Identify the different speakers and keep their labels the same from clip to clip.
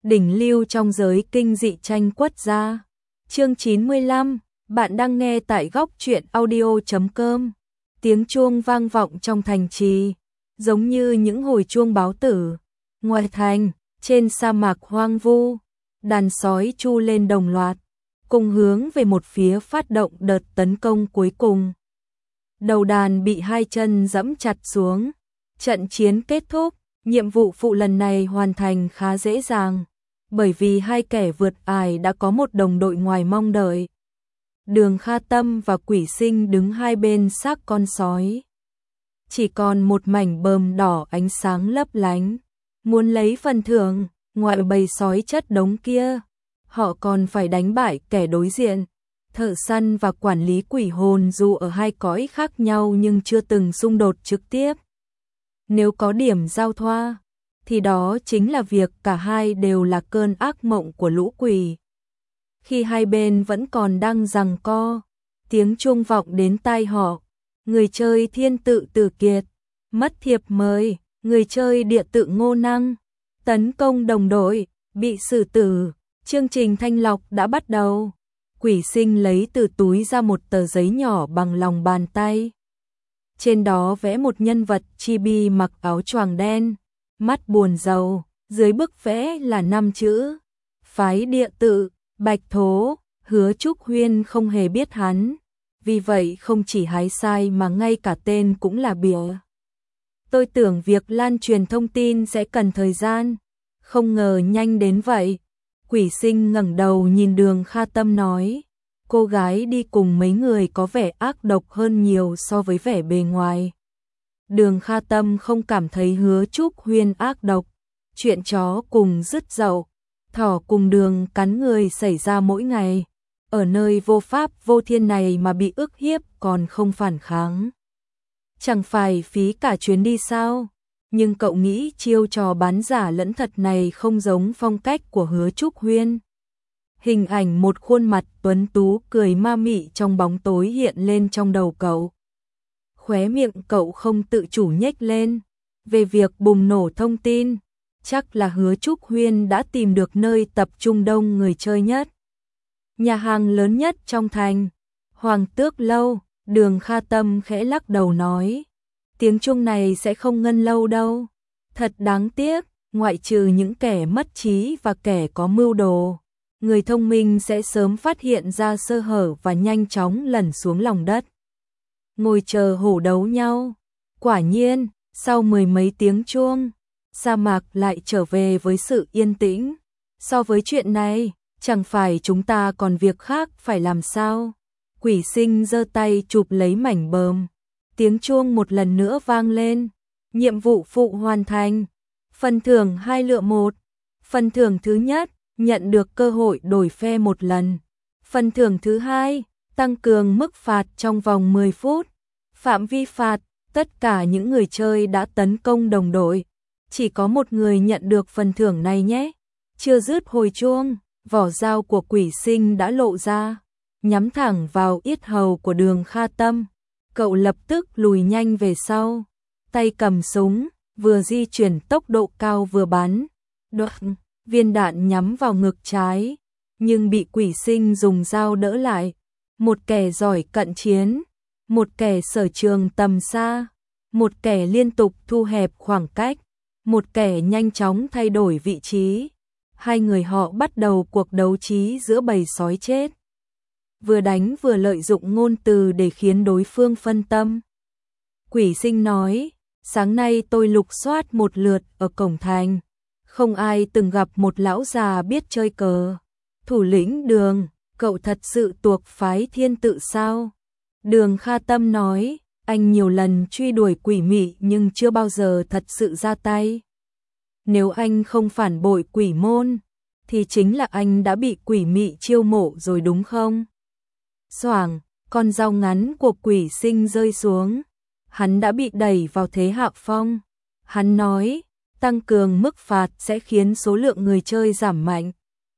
Speaker 1: đỉnh lưu trong giới kinh dị tranh quất gia. Chương 95, bạn đang nghe tại góc truyện audio.com. Tiếng chuông vang vọng trong thành trì, giống như những hồi chuông báo tử. Ngoài thành, trên sa mạc hoang vu, đàn sói chu lên đồng loạt, cùng hướng về một phía phát động đợt tấn công cuối cùng. Đầu đàn bị hai chân giẫm chặt xuống. Trận chiến kết thúc, nhiệm vụ phụ lần này hoàn thành khá dễ dàng, bởi vì hai kẻ vượt ải đã có một đồng đội ngoài mong đợi. Đường Kha Tâm và Quỷ Sinh đứng hai bên xác con sói. Chỉ còn một mảnh bờm đỏ ánh sáng lấp lánh. Muốn lấy phần thưởng, ngoài bầy sói chất đống kia, họ còn phải đánh bại kẻ đối diện. Thợ săn và quản lý quỷ hồn dù ở hai cõi khác nhau nhưng chưa từng xung đột trực tiếp. Nếu có điểm giao thoa, thì đó chính là việc cả hai đều là cơn ác mộng của lũ quỷ. Khi hai bên vẫn còn đang giằng co, tiếng chuông vọng đến tai họ. Người chơi Thiên Tự Tử Kiệt, mất thiệp mời, người chơi Địa Tự Ngô Năng, tấn công đồng đội, bị xử tử. Chương trình thanh lọc đã bắt đầu. Quỷ Sinh lấy từ túi ra một tờ giấy nhỏ bằng lòng bàn tay. Trên đó vẽ một nhân vật chibi mặc áo choàng đen, mắt buồn rầu, dưới bức vẽ là 5 chữ: Phái Địa Tự, Bạch Thố. Hứa Trúc Huyên không hề biết hắn, vì vậy không chỉ hái sai mà ngay cả tên cũng là bịa. Tôi tưởng việc lan truyền thông tin sẽ cần thời gian, không ngờ nhanh đến vậy. Quỷ Sinh ngẩng đầu nhìn Đường Kha Tâm nói, cô gái đi cùng mấy người có vẻ ác độc hơn nhiều so với vẻ bề ngoài. Đường Kha Tâm không cảm thấy Hứa Trúc Huyên ác độc. Chuyện chó cùng rứt dậu, thỏ cùng đường cắn người xảy ra mỗi ngày. Ở nơi vô pháp vô thiên này mà bị ức hiếp còn không phản kháng, chẳng phải phí cả chuyến đi sao? Nhưng cậu nghĩ chiêu trò bán giả lẫn thật này không giống phong cách của Hứa Trúc Huyên. Hình ảnh một khuôn mặt tuấn tú cười ma mị trong bóng tối hiện lên trong đầu cậu. Khóe miệng cậu không tự chủ nhếch lên. Về việc bùng nổ thông tin, chắc là Hứa Trúc Huyên đã tìm được nơi tập trung đông người chơi nhất, nhà hàng lớn nhất trong thành, Hoàng Tước Lâu. Đường Kha Tâm khẽ lắc đầu nói, tiếng chuông này sẽ không ngân lâu đâu. Thật đáng tiếc, ngoại trừ những kẻ mất trí và kẻ có mưu đồ, người thông minh sẽ sớm phát hiện ra sơ hở và nhanh chóng lẩn xuống lòng đất, ngồi chờ hổ đấu nhau. Quả nhiên, sau mười mấy tiếng chuông, sa mạc lại trở về với sự yên tĩnh. So với chuyện này, chẳng phải chúng ta còn việc khác phải làm sao? Quỷ Sinh giơ tay chụp lấy mảnh bờm. Tiếng chuông một lần nữa vang lên. Nhiệm vụ phụ hoàn thành. Phần thưởng 2 lựa 1. Phần thưởng thứ nhất, nhận được cơ hội đổi phe một lần. Phần thưởng thứ hai, tăng cường mức phạt trong vòng 10 phút. Phạm vi phạt, tất cả những người chơi đã tấn công đồng đội. Chỉ có một người nhận được phần thưởng này nhé. Chưa dứt hồi chuông, vỏ dao của Quỷ Sinh đã lộ ra, nhắm thẳng vào yết hầu của Đường Kha Tâm. Cậu lập tức lùi nhanh về sau, tay cầm súng, vừa di chuyển tốc độ cao vừa bắn. Đoạn, viên đạn nhắm vào ngực trái, nhưng bị Quỷ Sinh dùng dao đỡ lại. Một kẻ giỏi cận chiến, một kẻ sở trường tầm xa, một kẻ liên tục thu hẹp khoảng cách, một kẻ nhanh chóng thay đổi vị trí. Hai người họ bắt đầu cuộc đấu trí giữa bầy sói chết. Vừa đánh vừa lợi dụng ngôn từ để khiến đối phương phân tâm. Quỷ Sinh nói, sáng nay tôi lục soát một lượt ở cổng thành, không ai từng gặp một lão già biết chơi cờ. Thủ lĩnh Đường, cậu thật sự thuộc phái Thiên Tự sao? Đường Kha Tâm nói, anh nhiều lần truy đuổi quỷ mị nhưng chưa bao giờ thật sự ra tay. Nếu anh không phản bội quỷ môn, thì chính là anh đã bị quỷ mị chiêu mộ rồi đúng không? Xoảng, con dao ngắn của Quỷ Sinh rơi xuống. Hắn đã bị đẩy vào thế hạ phong. Hắn nói, tăng cường mức phạt sẽ khiến số lượng người chơi giảm mạnh,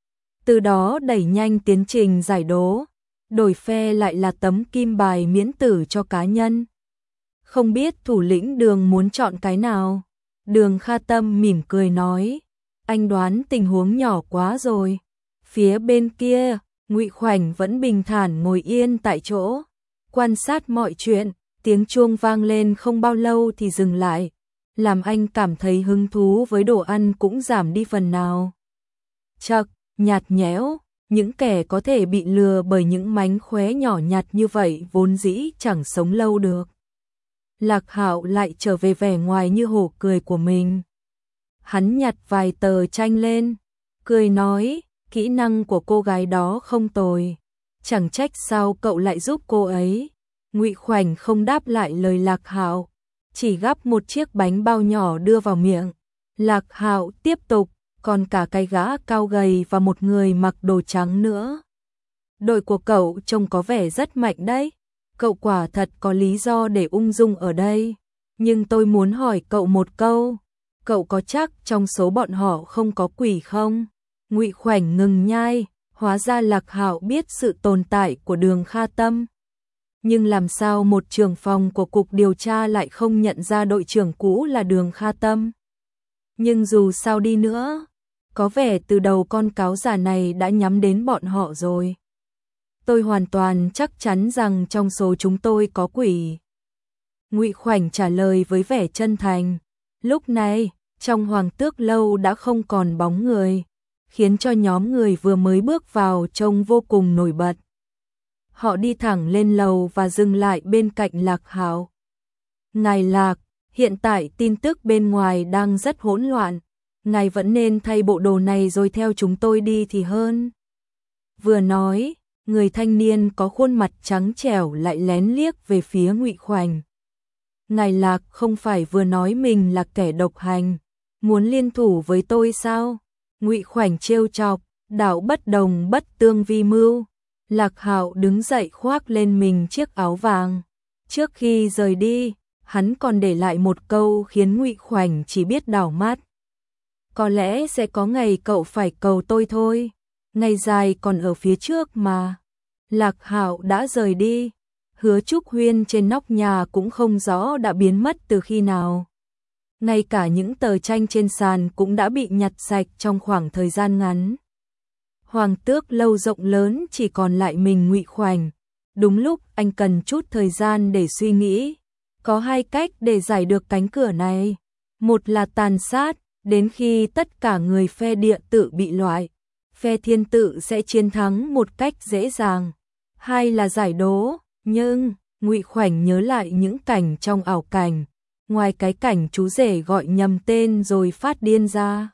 Speaker 1: từ đó đẩy nhanh tiến trình giải đố. Đổi phe lại là tấm kim bài miễn tử cho cá nhân. Không biết thủ lĩnh Đường muốn chọn cái nào? Đường Kha Tâm mỉm cười nói, anh đoán tình huống nhỏ quá rồi. Phía bên kia, Ngụy Khoảnh vẫn bình thản ngồi yên tại chỗ, quan sát mọi chuyện, tiếng chuông vang lên không bao lâu thì dừng lại, làm anh cảm thấy hứng thú với đồ ăn cũng giảm đi phần nào. Chậc, nhạt nhẽo, những kẻ có thể bị lừa bởi những mánh khóe nhỏ nhặt như vậy vốn dĩ chẳng sống lâu được. Lạc Hạo lại trở về vẻ ngoài như hổ cười của mình. Hắn nhặt vài tờ tranh lên, cười nói, kỹ năng của cô gái đó không tồi, chẳng trách sao cậu lại giúp cô ấy. Ngụy Khoảnh không đáp lại lời Lạc Hạo, chỉ gắp một chiếc bánh bao nhỏ đưa vào miệng. Lạc Hạo tiếp tục, còn cả cái gã cao gầy và một người mặc đồ trắng nữa. Đội của cậu trông có vẻ rất mạnh đấy, cậu quả thật có lý do để ung dung ở đây. Nhưng tôi muốn hỏi cậu một câu, cậu có chắc trong số bọn họ không có quỷ không? Ngụy Khoảnh ngừng nhai, hóa ra Lạc Hạo biết sự tồn tại của Đường Kha Tâm. Nhưng làm sao một trưởng phòng của cục điều tra lại không nhận ra đội trưởng cũ là Đường Kha Tâm? Nhưng dù sao đi nữa, có vẻ từ đầu con cáo già này đã nhắm đến bọn họ rồi. Tôi hoàn toàn chắc chắn rằng trong số chúng tôi có quỷ. Ngụy Khoảnh trả lời với vẻ chân thành. Lúc này, trong Hoàng Tước Lâu đã không còn bóng người, khiến cho nhóm người vừa mới bước vào trông vô cùng nổi bật. Họ đi thẳng lên lầu và dừng lại bên cạnh Lạc Hạo. Ngài Lạc, hiện tại tin tức bên ngoài đang rất hỗn loạn, ngài vẫn nên thay bộ đồ này rồi theo chúng tôi đi thì hơn. Vừa nói, người thanh niên có khuôn mặt trắng trẻo lại lén liếc về phía Ngụy Khoảnh. Ngài Lạc không phải vừa nói mình là kẻ độc hành, muốn liên thủ với tôi sao? Ngụy Khoảnh trêu chọc, đạo bất đồng bất tương vi mưu. Lạc Hạo đứng dậy khoác lên mình chiếc áo vàng. Trước khi rời đi, hắn còn để lại một câu khiến Ngụy Khoảnh chỉ biết đảo mắt. Có lẽ sẽ có ngày cậu phải cầu tôi thôi, ngày dài còn ở phía trước mà. Lạc Hạo đã rời đi, Hứa Trúc Huyên trên nóc nhà cũng không rõ đã biến mất từ khi nào. Ngay cả những tờ tranh trên sàn cũng đã bị nhặt sạch trong khoảng thời gian ngắn. Hoàng Tước Lâu rộng lớn chỉ còn lại mình Ngụy Khoảnh. Đúng lúc anh cần chút thời gian để suy nghĩ. Có hai cách để giải được cánh cửa này. Một là tàn sát, đến khi tất cả người phe địa tự bị loại, phe thiên tự sẽ chiến thắng một cách dễ dàng. Hai là giải đố, nhưng Ngụy Khoảnh nhớ lại những cảnh trong ảo cảnh. Ngoài cái cảnh chú rể gọi nhầm tên rồi phát điên ra,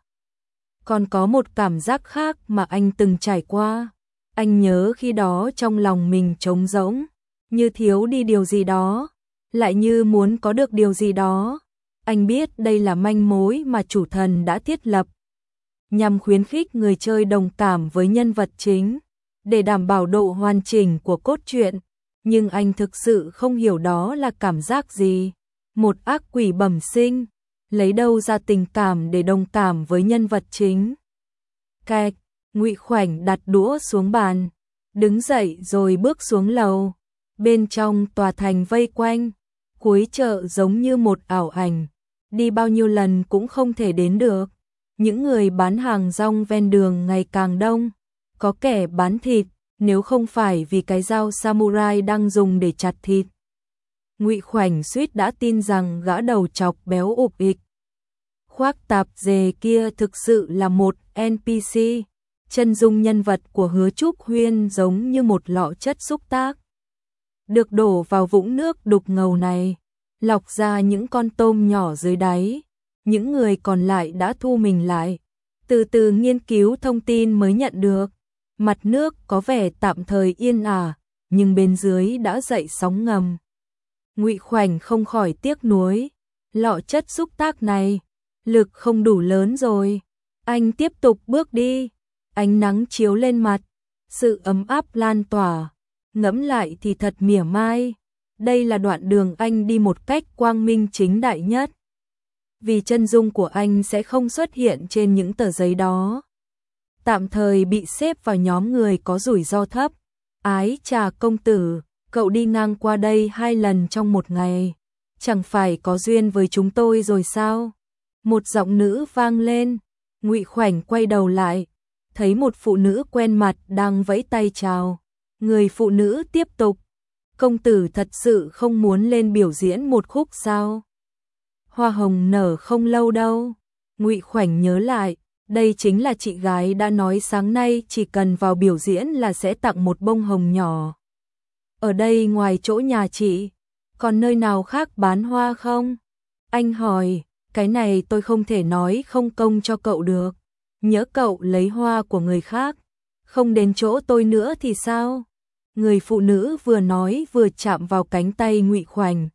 Speaker 1: còn có một cảm giác khác mà anh từng trải qua. Anh nhớ khi đó trong lòng mình trống rỗng, như thiếu đi điều gì đó, lại như muốn có được điều gì đó. Anh biết đây là manh mối mà chủ thần đã thiết lập, nhằm khuyến khích người chơi đồng cảm với nhân vật chính, để đảm bảo độ hoàn chỉnh của cốt truyện. Nhưng anh thực sự không hiểu đó là cảm giác gì. Một ác quỷ bẩm sinh, lấy đâu ra tình cảm để đồng cảm với nhân vật chính. Cạch, Ngụy Khoảnh đặt đũa xuống bàn, đứng dậy rồi bước xuống lầu. Bên trong tòa thành vây quanh, cuối chợ giống như một ảo ảnh, đi bao nhiêu lần cũng không thể đến được. Những người bán hàng rong ven đường ngày càng đông, có kẻ bán thịt, nếu không phải vì cái dao samurai đang dùng để chặt thịt. Ngụy Khoảnh suýt đã tin rằng gã đầu chọc béo ục ịch khoác tạp dề kia thực sự là một NPC. Chân dung nhân vật của Hứa Trúc Huyên giống như một lọ chất xúc tác, được đổ vào vũng nước đục ngầu này, lọc ra những con tôm nhỏ dưới đáy. Những người còn lại đã thu mình lại, từ từ nghiên cứu thông tin mới nhận được. Mặt nước có vẻ tạm thời yên ả, nhưng bên dưới đã dậy sóng ngầm. Ngụy Khoảnh không khỏi tiếc nuối, lọ chất xúc tác này, lực không đủ lớn rồi. Anh tiếp tục bước đi, ánh nắng chiếu lên mặt, sự ấm áp lan tỏa, ngẫm lại thì thật mỉa mai. Đây là đoạn đường anh đi một cách quang minh chính đại nhất, vì chân dung của anh sẽ không xuất hiện trên những tờ giấy đó. Tạm thời bị xếp vào nhóm người có rủi ro thấp. Ái chà công tử, cậu đi ngang qua đây 2 lần trong một ngày, chẳng phải có duyên với chúng tôi rồi sao? Một giọng nữ vang lên. Ngụy Khoảnh quay đầu lại, thấy một phụ nữ quen mặt đang vẫy tay chào. Người phụ nữ tiếp tục, công tử thật sự không muốn lên biểu diễn một khúc sao? Hoa hồng nở không lâu đâu. Ngụy Khoảnh nhớ lại, đây chính là chị gái đã nói sáng nay chỉ cần vào biểu diễn là sẽ tặng một bông hồng nhỏ. Ở đây ngoài chỗ nhà chị, còn nơi nào khác bán hoa không? Anh hỏi, cái này tôi không thể nói không công cho cậu được. Nhớ cậu lấy hoa của người khác, không đến chỗ tôi nữa thì sao? Người phụ nữ vừa nói vừa chạm vào cánh tay Ngụy Khoảnh.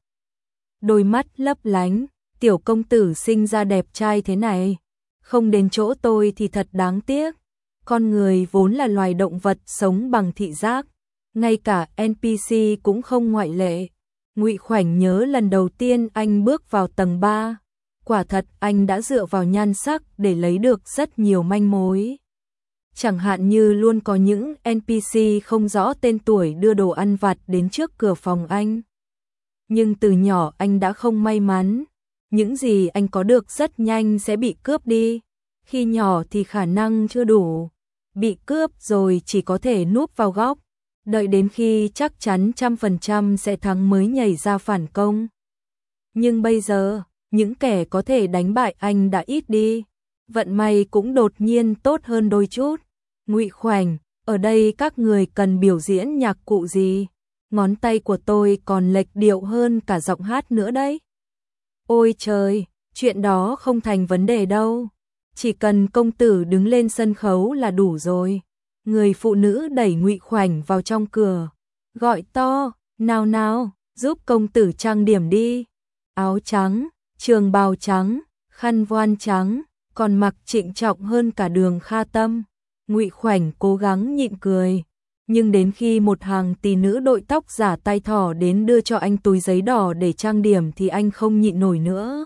Speaker 1: Đôi mắt lấp lánh, tiểu công tử sinh ra đẹp trai thế này, không đến chỗ tôi thì thật đáng tiếc. Con người vốn là loài động vật sống bằng thị giác, ngay cả NPC cũng không ngoại lệ. Ngụy Khoảnh nhớ lần đầu tiên anh bước vào tầng 3, quả thật anh đã dựa vào nhan sắc để lấy được rất nhiều manh mối. Chẳng hạn như luôn có những NPC không rõ tên tuổi đưa đồ ăn vặt đến trước cửa phòng anh. Nhưng từ nhỏ anh đã không may mắn, những gì anh có được rất nhanh sẽ bị cướp đi. Khi nhỏ thì khả năng chưa đủ, bị cướp rồi chỉ có thể núp vào góc, đợi đến khi chắc chắn 100% sẽ thắng mới nhảy ra phản công. Nhưng bây giờ, những kẻ có thể đánh bại anh đã ít đi, vận may cũng đột nhiên tốt hơn đôi chút. Ngụy Khoảnh, ở đây các người cần biểu diễn nhạc cụ gì? Ngón tay của tôi còn lệch điệu hơn cả giọng hát nữa đấy. Ôi trời, chuyện đó không thành vấn đề đâu. Chỉ cần công tử đứng lên sân khấu là đủ rồi. Người phụ nữ đẩy Ngụy Khoảnh vào trong cửa, gọi to, nào nào, giúp công tử trang điểm đi. Áo trắng, trường bào trắng, khăn voan trắng, còn mặc trịnh trọng hơn cả Đường Kha Tâm. Ngụy Khoảnh cố gắng nhịn cười, nhưng đến khi một hàng tỷ nữ đội tóc giả tay thỏ đến đưa cho anh túi giấy đỏ để trang điểm thì anh không nhịn nổi nữa.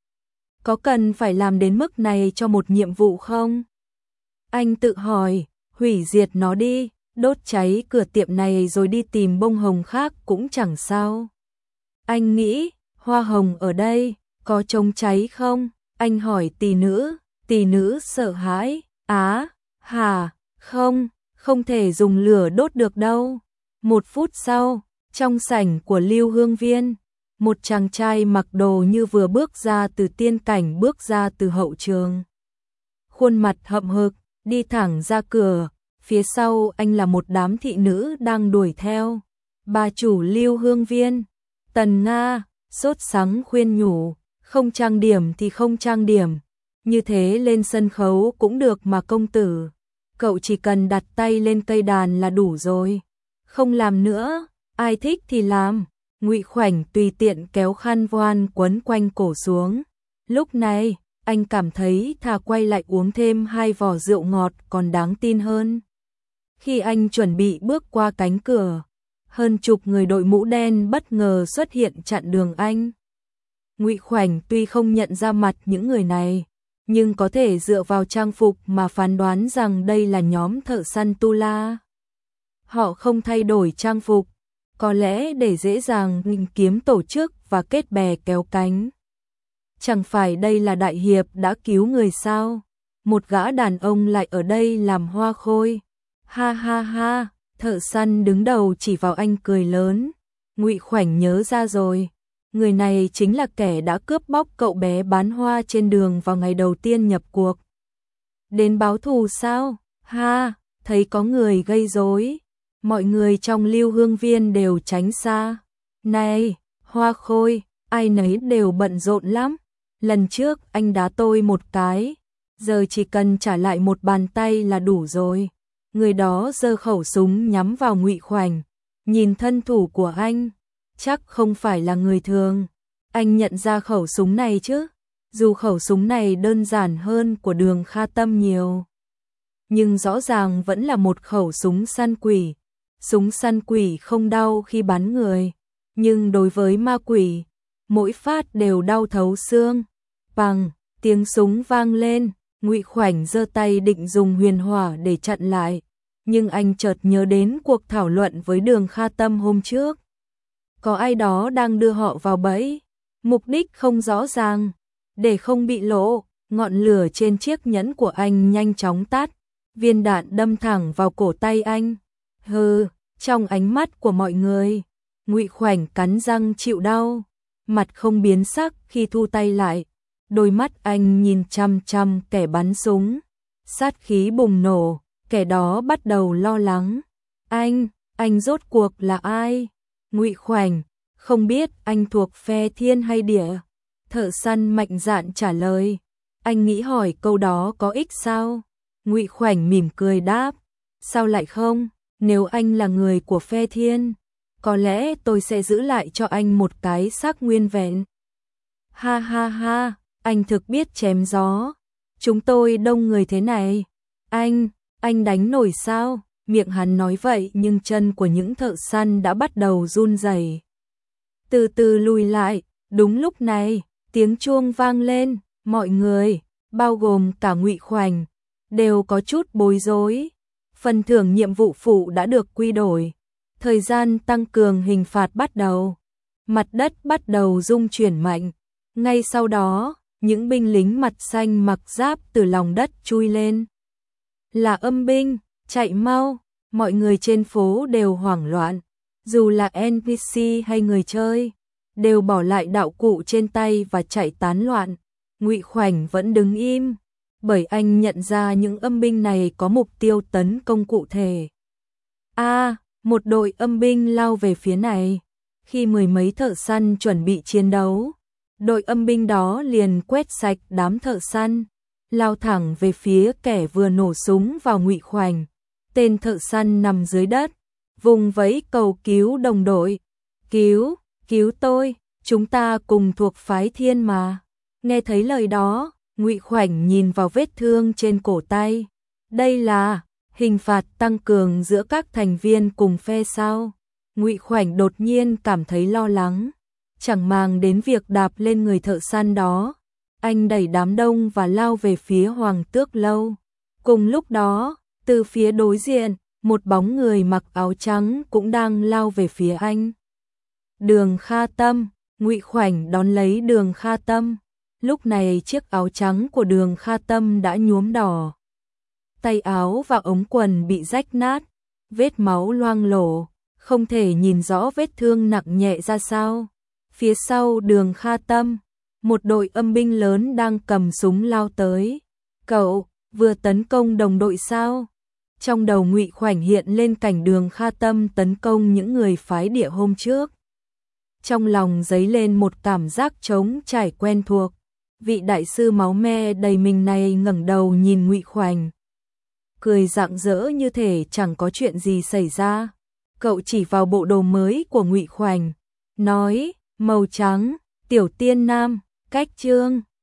Speaker 1: Có cần phải làm đến mức này cho một nhiệm vụ không? Anh tự hỏi, hủy diệt nó đi, đốt cháy cửa tiệm này rồi đi tìm bông hồng khác cũng chẳng sao. Anh nghĩ, hoa hồng ở đây, có chống cháy không? Anh hỏi tỷ nữ sợ hãi, hả, không thể dùng lửa đốt được đâu. 1 phút sau, trong sảnh của Lưu Hương Viên, một chàng trai mặc đồ như vừa bước ra từ tiên cảnh bước ra từ hậu trường. Khuôn mặt hậm hực, đi thẳng ra cửa, phía sau anh là một đám thị nữ đang đuổi theo. Bà chủ Lưu Hương Viên, Tần Nga, sốt sắng khuyên nhủ, không trang điểm thì không trang điểm, như thế lên sân khấu cũng được mà công tử. Cậu chỉ cần đặt tay lên cây đàn là đủ rồi. Không làm nữa, ai thích thì làm. Ngụy Khoảnh tùy tiện kéo khăn voan quấn quanh cổ xuống. Lúc này, anh cảm thấy thà quay lại uống thêm 2 vò rượu ngọt còn đáng tin hơn. Khi anh chuẩn bị bước qua cánh cửa, hơn chục người đội mũ đen bất ngờ xuất hiện chặn đường anh. Ngụy Khoảnh tuy không nhận ra mặt những người này, nhưng có thể dựa vào trang phục mà phán đoán rằng đây là nhóm thợ săn Tu La. Họ không thay đổi trang phục, có lẽ để dễ dàng tìm kiếm tổ chức và kết bè kéo cánh. Chẳng phải đây là đại hiệp đã cứu người sao? Một gã đàn ông lại ở đây làm hoa khôi. Ha ha ha, thợ săn đứng đầu chỉ vào anh cười lớn. Ngụy Khoảnh nhớ ra rồi. Người này chính là kẻ đã cướp bóc cậu bé bán hoa trên đường vào ngày đầu tiên nhập cuộc. Đến báo thù sao? Ha, thấy có người gây rối. Mọi người trong Lưu Hương Viên đều tránh xa. Này, hoa khôi, ai nấy đều bận rộn lắm. Lần trước anh đá tôi một cái, giờ chỉ cần trả lại một bàn tay là đủ rồi. Người đó giơ khẩu súng nhắm vào Ngụy Khoảnh. Nhìn thân thủ của anh, chắc không phải là người thường. Anh nhận ra khẩu súng này chứ? Dù khẩu súng này đơn giản hơn của Đường Kha Tâm nhiều, nhưng rõ ràng vẫn là một khẩu súng săn quỷ. Súng săn quỷ không đau khi bắn người, nhưng đối với ma quỷ, mỗi phát đều đau thấu xương. Bằng, tiếng súng vang lên, Ngụy Khoảnh giơ tay định dùng huyền hỏa để chặn lại, nhưng anh chợt nhớ đến cuộc thảo luận với Đường Kha Tâm hôm trước. Có ai đó đang đưa họ vào bẫy, mục đích không rõ ràng, để không bị lộ, ngọn lửa trên chiếc nhẫn của anh nhanh chóng tắt, viên đạn đâm thẳng vào cổ tay anh. Hừ, trong ánh mắt của mọi người, Ngụy Khoảnh cắn răng chịu đau, mặt không biến sắc khi thu tay lại, đôi mắt anh nhìn chăm chăm kẻ bắn súng. Sát khí bùng nổ, kẻ đó bắt đầu lo lắng. Anh rốt cuộc là ai? Ngụy Khoảnh, không biết anh thuộc phe thiên hay địa. Thợ săn mạnh dạn trả lời. Anh nghĩ hỏi câu đó có ích sao? Ngụy Khoảnh mỉm cười đáp. Sao lại không? Nếu anh là người của phe thiên, có lẽ tôi sẽ giữ lại cho anh một cái xác nguyên vẹn. Ha ha ha, anh thực biết chém gió. Chúng tôi đông người thế này. Anh đánh nổi sao? Miệng hắn nói vậy nhưng chân của những thợ săn đã bắt đầu run rẩy. Từ từ lùi lại, đúng lúc này, tiếng chuông vang lên, mọi người, bao gồm cả Ngụy Khoảnh, đều có chút bối rối. Phần thưởng nhiệm vụ phụ đã được quy đổi. Thời gian tăng cường hình phạt bắt đầu. Mặt đất bắt đầu rung chuyển mạnh. Ngay sau đó, những binh lính mặt xanh mặc giáp từ lòng đất chui lên. Là âm binh, chạy mau, mọi người trên phố đều hoảng loạn. Dù là NPC hay người chơi, đều bỏ lại đạo cụ trên tay và chạy tán loạn. Ngụy Khoảnh vẫn đứng im, bởi anh nhận ra những âm binh này có mục tiêu tấn công cụ thể. Một đội âm binh lao về phía này. Khi mười mấy thợ săn chuẩn bị chiến đấu, đội âm binh đó liền quét sạch đám thợ săn, lao thẳng về phía kẻ vừa nổ súng vào Ngụy Khoảnh. Tên thợ săn nằm dưới đất, vùng vẫy cầu cứu đồng đội. Cứu tôi, chúng ta cùng thuộc phái thiên mà. Nghe thấy lời đó, Ngụy Khoảnh nhìn vào vết thương trên cổ tay. Đây là hình phạt tăng cường giữa các thành viên cùng phe sao? Ngụy Khoảnh đột nhiên cảm thấy lo lắng, chẳng màng đến việc đạp lên người thợ săn đó. Anh đẩy đám đông và lao về phía Hoàng Tước Lâu. Cùng lúc đó, từ phía đối diện, một bóng người mặc áo trắng cũng đang lao về phía anh. Đường Kha Tâm, Ngụy Khoảnh đón lấy Đường Kha Tâm. Lúc này chiếc áo trắng của Đường Kha Tâm đã nhuốm đỏ. Tay áo và ống quần bị rách nát, vết máu loang lổ, không thể nhìn rõ vết thương nặng nhẹ ra sao. Phía sau Đường Kha Tâm, một đội âm binh lớn đang cầm súng lao tới. Cậu vừa tấn công đồng đội sao? Trong đầu Ngụy Khoảnh hiện lên cảnh Đường Kha Tâm tấn công những người phái địa hôm trước. Trong lòng dấy lên một cảm giác trống trải quen thuộc. Vị đại sư máu me đầy mình này ngẩng đầu nhìn Ngụy Khoảnh, cười rạng rỡ như thể chẳng có chuyện gì xảy ra. Cậu chỉ vào bộ đồ mới của Ngụy Khoảnh, nói, màu trắng, tiểu tiên nam, cách chương.